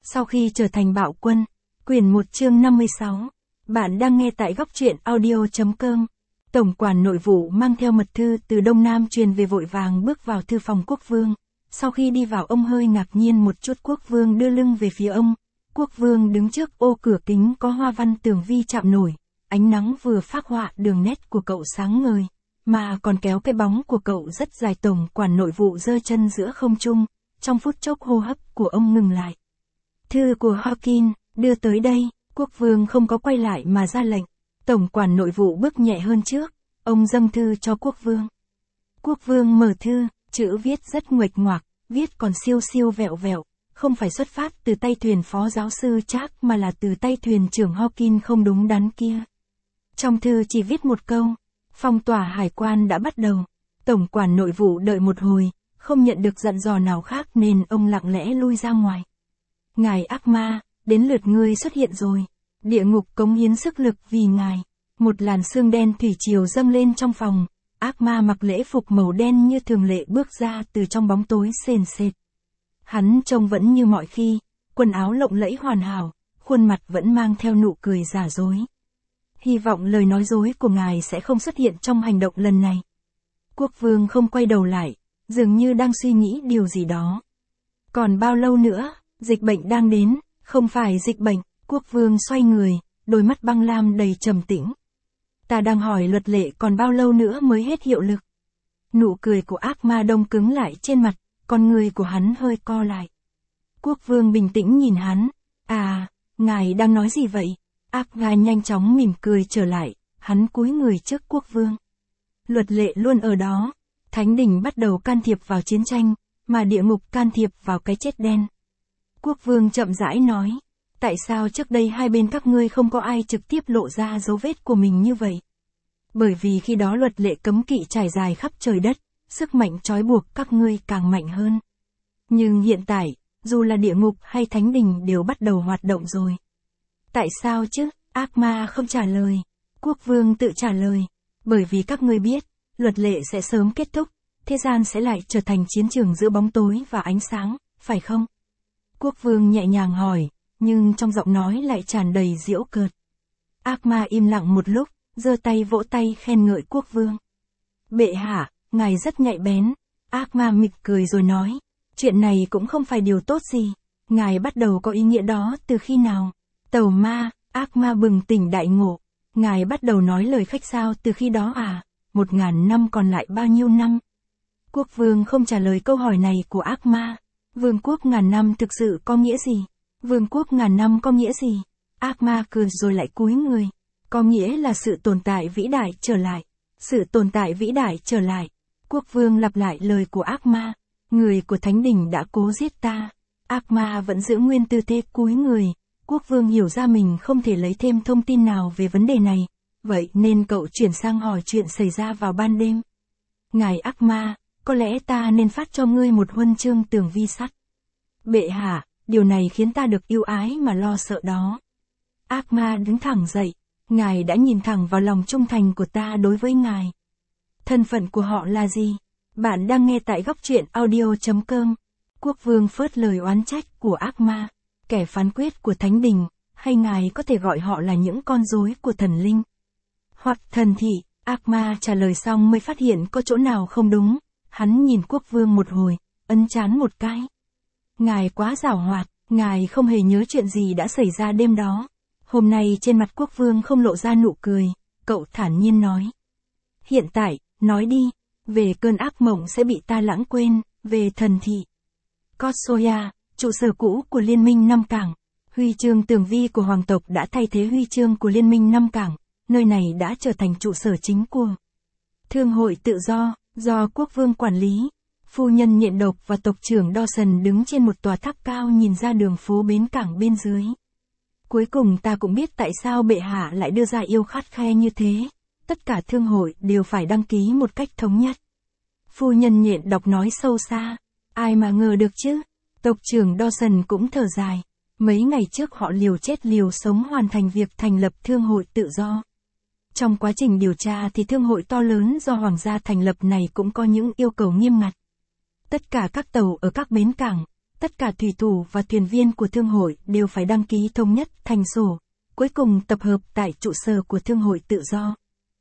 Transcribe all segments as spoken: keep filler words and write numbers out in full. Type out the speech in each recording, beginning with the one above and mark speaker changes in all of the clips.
Speaker 1: Sau khi trở thành bạo quân, quyển một chương năm mươi sáu. Bạn đang nghe tại góc truyện audio.com. Tổng quản nội vụ mang theo mật thư từ Đông Nam truyền về vội vàng bước vào thư phòng quốc vương. Sau khi đi vào ông hơi ngạc nhiên một chút, quốc vương đưa lưng về phía ông. Quốc vương đứng trước ô cửa kính có hoa văn tường vi chạm nổi. Ánh nắng vừa phác họa đường nét của cậu sáng ngời, mà còn kéo cái bóng của cậu rất dài. Tổng quản nội vụ giơ chân giữa không trung. Trong phút chốc hô hấp của ông ngừng lại. Thư của Hawking, đưa tới đây. Quốc vương không có quay lại mà ra lệnh. Tổng quản nội vụ bước nhẹ hơn trước. Ông dâng thư cho quốc vương. Quốc vương mở thư, chữ viết rất nguệch ngoạc, viết còn siêu siêu vẹo vẹo. Không phải xuất phát từ tay thuyền phó giáo sư Trác mà là từ tay thuyền trưởng Hawking không đúng đắn kia. Trong thư chỉ viết một câu. Phong tỏa hải quan đã bắt đầu. Tổng quản nội vụ đợi một hồi, không nhận được dặn dò nào khác nên ông lặng lẽ lui ra ngoài. Ngài ác ma, đến lượt ngươi xuất hiện rồi. Địa ngục cống hiến sức lực vì ngài. Một làn sương đen thủy triều dâng lên trong phòng. Ác ma mặc lễ phục màu đen như thường lệ bước ra từ trong bóng tối sền sệt. Hắn trông vẫn như mọi khi, quần áo lộng lẫy hoàn hảo, khuôn mặt vẫn mang theo nụ cười giả dối. Hy vọng lời nói dối của ngài sẽ không xuất hiện trong hành động lần này. Quốc vương không quay đầu lại, dường như đang suy nghĩ điều gì đó. Còn bao lâu nữa, dịch bệnh đang đến, không phải dịch bệnh. Quốc vương xoay người, đôi mắt băng lam đầy trầm tĩnh. Ta đang hỏi luật lệ còn bao lâu nữa mới hết hiệu lực. Nụ cười của ác ma đông cứng lại trên mặt, con người của hắn hơi co lại. Quốc vương bình tĩnh nhìn hắn. À, ngài đang nói gì vậy? Ác ma nhanh chóng mỉm cười trở lại, hắn cúi người trước quốc vương. Luật lệ luôn ở đó. Thánh đình bắt đầu can thiệp vào chiến tranh, mà địa ngục can thiệp vào cái chết đen. Quốc vương chậm rãi nói. Tại sao trước đây hai bên các ngươi không có ai trực tiếp lộ ra dấu vết của mình như vậy? Bởi vì khi đó luật lệ cấm kỵ trải dài khắp trời đất, sức mạnh trói buộc các ngươi càng mạnh hơn. Nhưng hiện tại, dù là địa ngục hay thánh đình đều bắt đầu hoạt động rồi. Tại sao chứ? Ác ma không trả lời. Quốc vương tự trả lời. Bởi vì các ngươi biết, luật lệ sẽ sớm kết thúc, thế gian sẽ lại trở thành chiến trường giữa bóng tối và ánh sáng, phải không? Quốc vương nhẹ nhàng hỏi, nhưng trong giọng nói lại tràn đầy giễu cợt. Ác ma im lặng một lúc, giơ tay vỗ tay khen ngợi quốc vương. Bệ hạ, ngài rất nhạy bén. Ác ma mỉm cười rồi nói, chuyện này cũng không phải điều tốt gì. Ngài bắt đầu có ý nghĩa đó từ khi nào? Tàu ma, ác ma bừng tỉnh đại ngộ. Ngài bắt đầu nói lời khách sáo từ khi đó à? Một ngàn năm còn lại bao nhiêu năm? Quốc vương không trả lời câu hỏi này của ác ma. Vương quốc ngàn năm thực sự có nghĩa gì? Vương quốc ngàn năm có nghĩa gì? Ác ma cười rồi lại cúi người. Có nghĩa là sự tồn tại vĩ đại trở lại. Sự tồn tại vĩ đại trở lại. Quốc vương lặp lại lời của ác ma. Người của thánh đình đã cố giết ta. Ác ma vẫn giữ nguyên tư thế cúi người. Quốc vương hiểu ra mình không thể lấy thêm thông tin nào về vấn đề này. Vậy nên cậu chuyển sang hỏi chuyện xảy ra vào ban đêm. Ngài ác ma, có lẽ ta nên phát cho ngươi một huân chương tường vi sắt. Bệ hạ, điều này khiến ta được yêu ái mà lo sợ đó. Ác ma đứng thẳng dậy. Ngài đã nhìn thẳng vào lòng trung thành của ta đối với ngài. Thân phận của họ là gì? Bạn đang nghe tại góc truyện audio.com. Quốc vương phớt lời oán trách của ác ma, kẻ phán quyết của thánh đình, hay ngài có thể gọi họ là những con rối của thần linh. Hoặc thần thị, ác ma trả lời xong mới phát hiện có chỗ nào không đúng. Hắn nhìn quốc vương một hồi, ấn trán một cái. Ngài quá giảo hoạt, ngài không hề nhớ chuyện gì đã xảy ra đêm đó. Hôm nay trên mặt quốc vương không lộ ra nụ cười, cậu thản nhiên nói. Hiện tại, nói đi, về cơn ác mộng sẽ bị ta lãng quên, về thần thị. Kotsoya, trụ sở cũ của Liên minh Năm Cảng. Huy chương tường vi của hoàng tộc đã thay thế huy chương của Liên minh Năm Cảng, nơi này đã trở thành trụ sở chính của Thương hội tự do, do quốc vương quản lý. Phu nhân nhện độc và tộc trưởng Dawson đứng trên một tòa tháp cao nhìn ra đường phố bến cảng bên dưới. Cuối cùng ta cũng biết tại sao bệ hạ lại đưa ra yêu khắt khe như thế. Tất cả thương hội đều phải đăng ký một cách thống nhất. Phu nhân nhện độc nói sâu xa. Ai mà ngờ được chứ? Tộc trưởng Dawson cũng thở dài. Mấy ngày trước họ liều chết liều sống hoàn thành việc thành lập thương hội tự do. Trong quá trình điều tra thì thương hội to lớn do hoàng gia thành lập này cũng có những yêu cầu nghiêm ngặt. Tất cả các tàu ở các bến cảng, tất cả thủy thủ và thuyền viên của thương hội đều phải đăng ký thống nhất thành sổ, cuối cùng tập hợp tại trụ sở của thương hội tự do.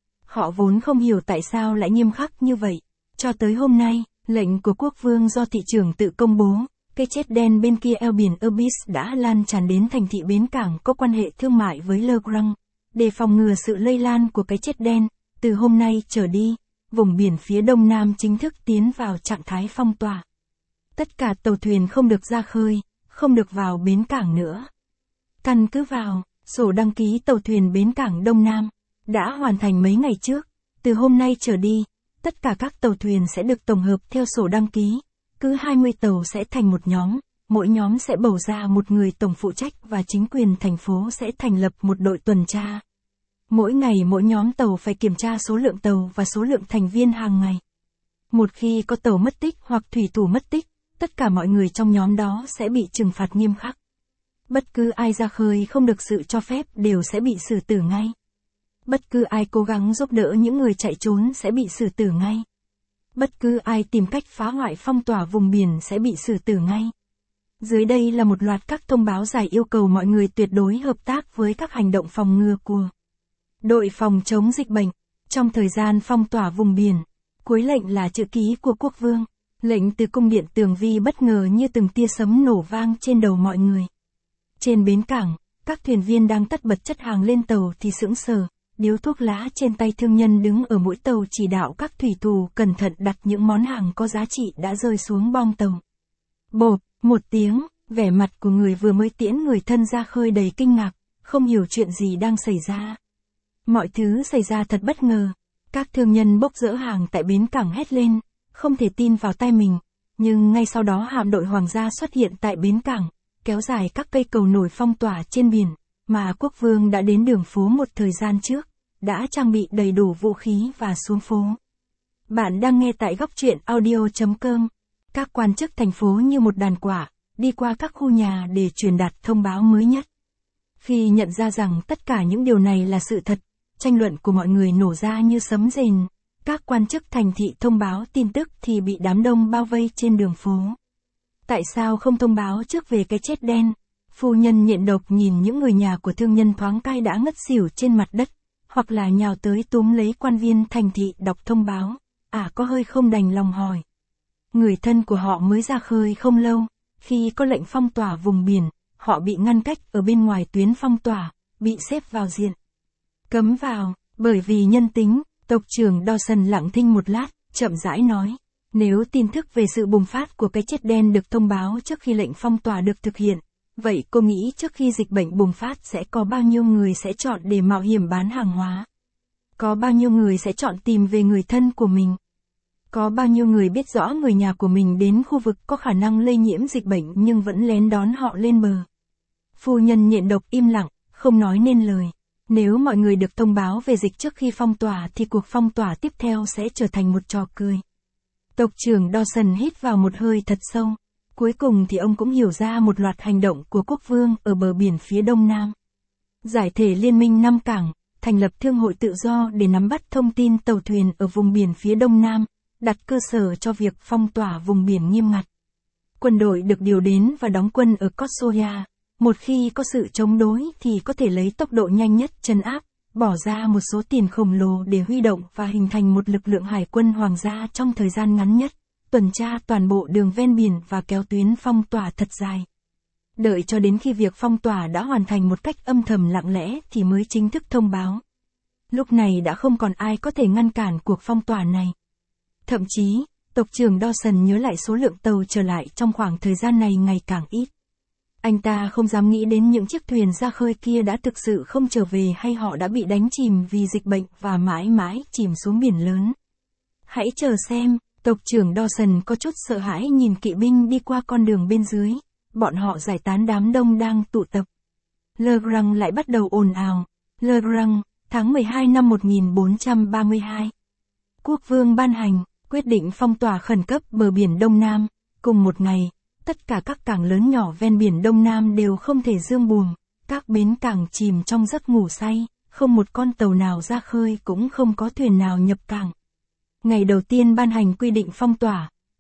Speaker 1: Họ vốn không hiểu tại sao lại nghiêm khắc như vậy. Cho tới hôm nay, lệnh của quốc vương do thị trưởng tự công bố, cái chết đen bên kia eo biển Abyss đã lan tràn đến thành thị bến cảng có quan hệ thương mại với Le Grand. Để phòng ngừa sự lây lan của cái chết đen, từ hôm nay trở đi, vùng biển phía đông nam chính thức tiến vào trạng thái phong tỏa. Tất cả tàu thuyền không được ra khơi, không được vào bến cảng nữa. Căn cứ vào sổ đăng ký tàu thuyền bến cảng Đông Nam đã hoàn thành mấy ngày trước, từ hôm nay trở đi, tất cả các tàu thuyền sẽ được tổng hợp theo sổ đăng ký, cứ hai mươi tàu sẽ thành một nhóm, mỗi nhóm sẽ bầu ra một người tổng phụ trách và chính quyền thành phố sẽ thành lập một đội tuần tra. Mỗi ngày mỗi nhóm tàu phải kiểm tra số lượng tàu và số lượng thành viên hàng ngày. Một khi có tàu mất tích hoặc thủy thủ mất tích, tất cả mọi người trong nhóm đó sẽ bị trừng phạt nghiêm khắc. Bất cứ ai ra khơi không được sự cho phép đều sẽ bị xử tử ngay. Bất cứ ai cố gắng giúp đỡ những người chạy trốn sẽ bị xử tử ngay. Bất cứ ai tìm cách phá hoại phong tỏa vùng biển sẽ bị xử tử ngay. Dưới đây là một loạt các thông báo dài yêu cầu mọi người tuyệt đối hợp tác với các hành động phòng ngừa của đội phòng chống dịch bệnh trong thời gian phong tỏa vùng biển. Cuối lệnh là chữ ký của quốc vương. Lệnh từ cung điện Tường Vi bất ngờ như từng tia sấm nổ vang trên đầu mọi người. Trên bến cảng, các thuyền viên đang tất bật chất hàng lên tàu thì sững sờ, điếu thuốc lá trên tay thương nhân đứng ở mũi tàu chỉ đạo các thủy thủ cẩn thận đặt những món hàng có giá trị đã rơi xuống bong tàu. Bộp, một tiếng, vẻ mặt của người vừa mới tiễn người thân ra khơi đầy kinh ngạc, không hiểu chuyện gì đang xảy ra. Mọi thứ xảy ra thật bất ngờ. Các thương nhân bốc dỡ hàng tại bến cảng hét lên, không thể tin vào tay mình, nhưng ngay sau đó hạm đội hoàng gia xuất hiện tại bến cảng, kéo dài các cây cầu nổi phong tỏa trên biển, mà quốc vương đã đến đường phố một thời gian trước, đã trang bị đầy đủ vũ khí và xuống phố. Bạn đang nghe tại góc truyện audio chấm com. Các quan chức thành phố như một đàn quạ, đi qua các khu nhà để truyền đạt thông báo mới nhất. Khi nhận ra rằng tất cả những điều này là sự thật, tranh luận của mọi người nổ ra như sấm rền. Các quan chức thành thị thông báo tin tức thì bị đám đông bao vây trên đường phố. Tại sao không thông báo trước về cái chết đen? Phu nhân nhện độc nhìn những người nhà của thương nhân thoáng cai đã ngất xỉu trên mặt đất, hoặc là nhào tới túm lấy quan viên thành thị đọc thông báo. À có hơi không đành lòng hỏi. Người thân của họ mới ra khơi không lâu, khi có lệnh phong tỏa vùng biển, họ bị ngăn cách ở bên ngoài tuyến phong tỏa, bị xếp vào diện cấm vào, bởi vì nhân tính. Tộc trưởng Dawson lặng thinh một lát, chậm rãi nói, nếu tin tức về sự bùng phát của cái chết đen được thông báo trước khi lệnh phong tỏa được thực hiện, vậy cô nghĩ trước khi dịch bệnh bùng phát sẽ có bao nhiêu người sẽ chọn để mạo hiểm bán hàng hóa? Có bao nhiêu người sẽ chọn tìm về người thân của mình? Có bao nhiêu người biết rõ người nhà của mình đến khu vực có khả năng lây nhiễm dịch bệnh nhưng vẫn lén đón họ lên bờ? Phu nhân nhện độc im lặng, không nói nên lời. Nếu mọi người được thông báo về dịch trước khi phong tỏa thì cuộc phong tỏa tiếp theo sẽ trở thành một trò cười. Tộc trưởng Dawson hít vào một hơi thật sâu. Cuối cùng thì ông cũng hiểu ra một loạt hành động của quốc vương ở bờ biển phía đông nam. Giải thể Liên minh năm cảng, thành lập thương hội tự do để nắm bắt thông tin tàu thuyền ở vùng biển phía đông nam, đặt cơ sở cho việc phong tỏa vùng biển nghiêm ngặt. Quân đội được điều đến và đóng quân ở Kosovo. Một khi có sự chống đối thì có thể lấy tốc độ nhanh nhất trấn áp, bỏ ra một số tiền khổng lồ để huy động và hình thành một lực lượng hải quân hoàng gia trong thời gian ngắn nhất, tuần tra toàn bộ đường ven biển và kéo tuyến phong tỏa thật dài. Đợi cho đến khi việc phong tỏa đã hoàn thành một cách âm thầm lặng lẽ thì mới chính thức thông báo. Lúc này đã không còn ai có thể ngăn cản cuộc phong tỏa này. Thậm chí, tộc trưởng Dawson nhớ lại số lượng tàu trở lại trong khoảng thời gian này ngày càng ít. Anh ta không dám nghĩ đến những chiếc thuyền ra khơi kia đã thực sự không trở về hay họ đã bị đánh chìm vì dịch bệnh và mãi mãi chìm xuống biển lớn. Hãy chờ xem, tộc trưởng Dawson có chút sợ hãi nhìn kỵ binh đi qua con đường bên dưới, bọn họ giải tán đám đông đang tụ tập. Le Grand lại bắt đầu ồn ào. Le Grand, tháng mười hai năm một nghìn bốn trăm ba mươi hai. Quốc vương ban hành, quyết định phong tỏa khẩn cấp bờ biển Đông Nam, cùng một ngày. Tất cả các cảng lớn nhỏ ven biển Đông Nam đều không thể dương buồm, các bến cảng chìm trong giấc ngủ say, không một con tàu nào ra khơi cũng không có thuyền nào nhập cảng. Ngày đầu tiên ban hành quy định phong tỏa,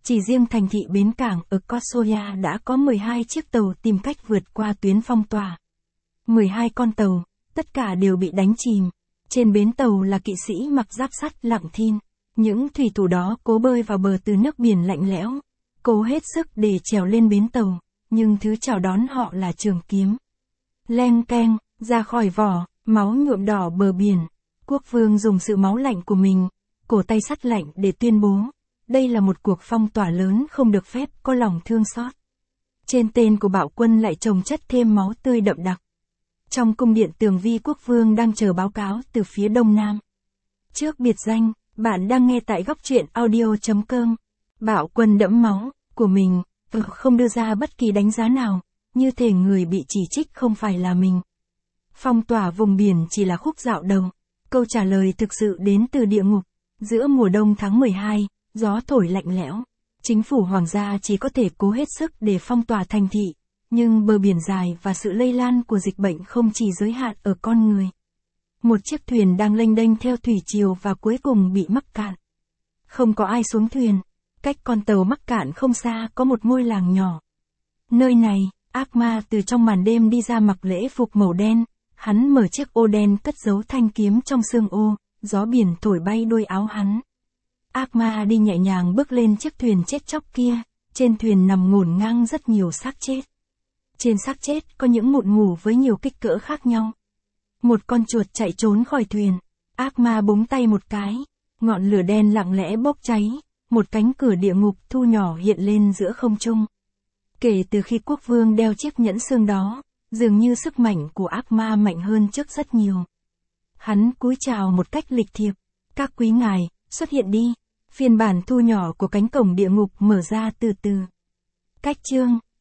Speaker 1: Chỉ riêng thành thị bến cảng ở Kosoya đã có mười hai chiếc tàu tìm cách vượt qua tuyến phong tỏa. mười hai con tàu, tất cả đều bị đánh chìm. Trên bến tàu là kỵ sĩ mặc giáp sắt lặng thinh. Những thủy thủ đó cố bơi vào bờ từ nước biển lạnh lẽo, cố hết sức để trèo lên bến tàu, nhưng thứ chào đón họ là trường kiếm. Leng keng, ra khỏi vỏ, máu nhuộm đỏ bờ biển. Quốc vương dùng sự máu lạnh của mình, cổ tay sắt lạnh để tuyên bố, đây là một cuộc phong tỏa lớn không được phép có lòng thương xót. Trên tên của bạo quân lại chồng chất thêm máu tươi đậm đặc. Trong cung điện Tường Vi, quốc vương đang chờ báo cáo từ phía đông nam. Trước biệt danh, bạn đang nghe tại góc truyện audio chấm com. Bạo quân đẫm máu của mình, không đưa ra bất kỳ đánh giá nào, như thể người bị chỉ trích không phải là mình. Phong tỏa vùng biển chỉ là khúc dạo đầu. Câu trả lời thực sự đến từ địa ngục. Giữa mùa đông tháng mười hai, gió thổi lạnh lẽo. Chính phủ hoàng gia chỉ có thể cố hết sức để phong tỏa thành thị. Nhưng bờ biển dài và sự lây lan của dịch bệnh không chỉ giới hạn ở con người. Một chiếc thuyền đang lênh đênh theo thủy triều và cuối cùng bị mắc cạn. Không có ai xuống thuyền. Cách con tàu mắc cạn không xa có một ngôi làng nhỏ. Nơi này, ác ma từ trong màn đêm đi ra mặc lễ phục màu đen. Hắn mở chiếc ô đen cất giấu thanh kiếm trong xương ô, gió biển thổi bay đuôi áo hắn. Ác ma đi nhẹ nhàng bước lên chiếc thuyền chết chóc kia. Trên thuyền nằm ngổn ngang rất nhiều xác chết. Trên xác chết có những mụn mủ với nhiều kích cỡ khác nhau. Một con chuột chạy trốn khỏi thuyền. Ác ma búng tay một cái. Ngọn lửa đen lặng lẽ bốc cháy. Một cánh cửa địa ngục thu nhỏ hiện lên giữa không trung. Kể từ khi quốc vương đeo chiếc nhẫn xương đó, dường như sức mạnh của ác ma mạnh hơn trước rất nhiều. Hắn cúi chào một cách lịch thiệp. Các quý ngài, xuất hiện đi. Phiên bản thu nhỏ của cánh cổng địa ngục mở ra từ từ. Cách chương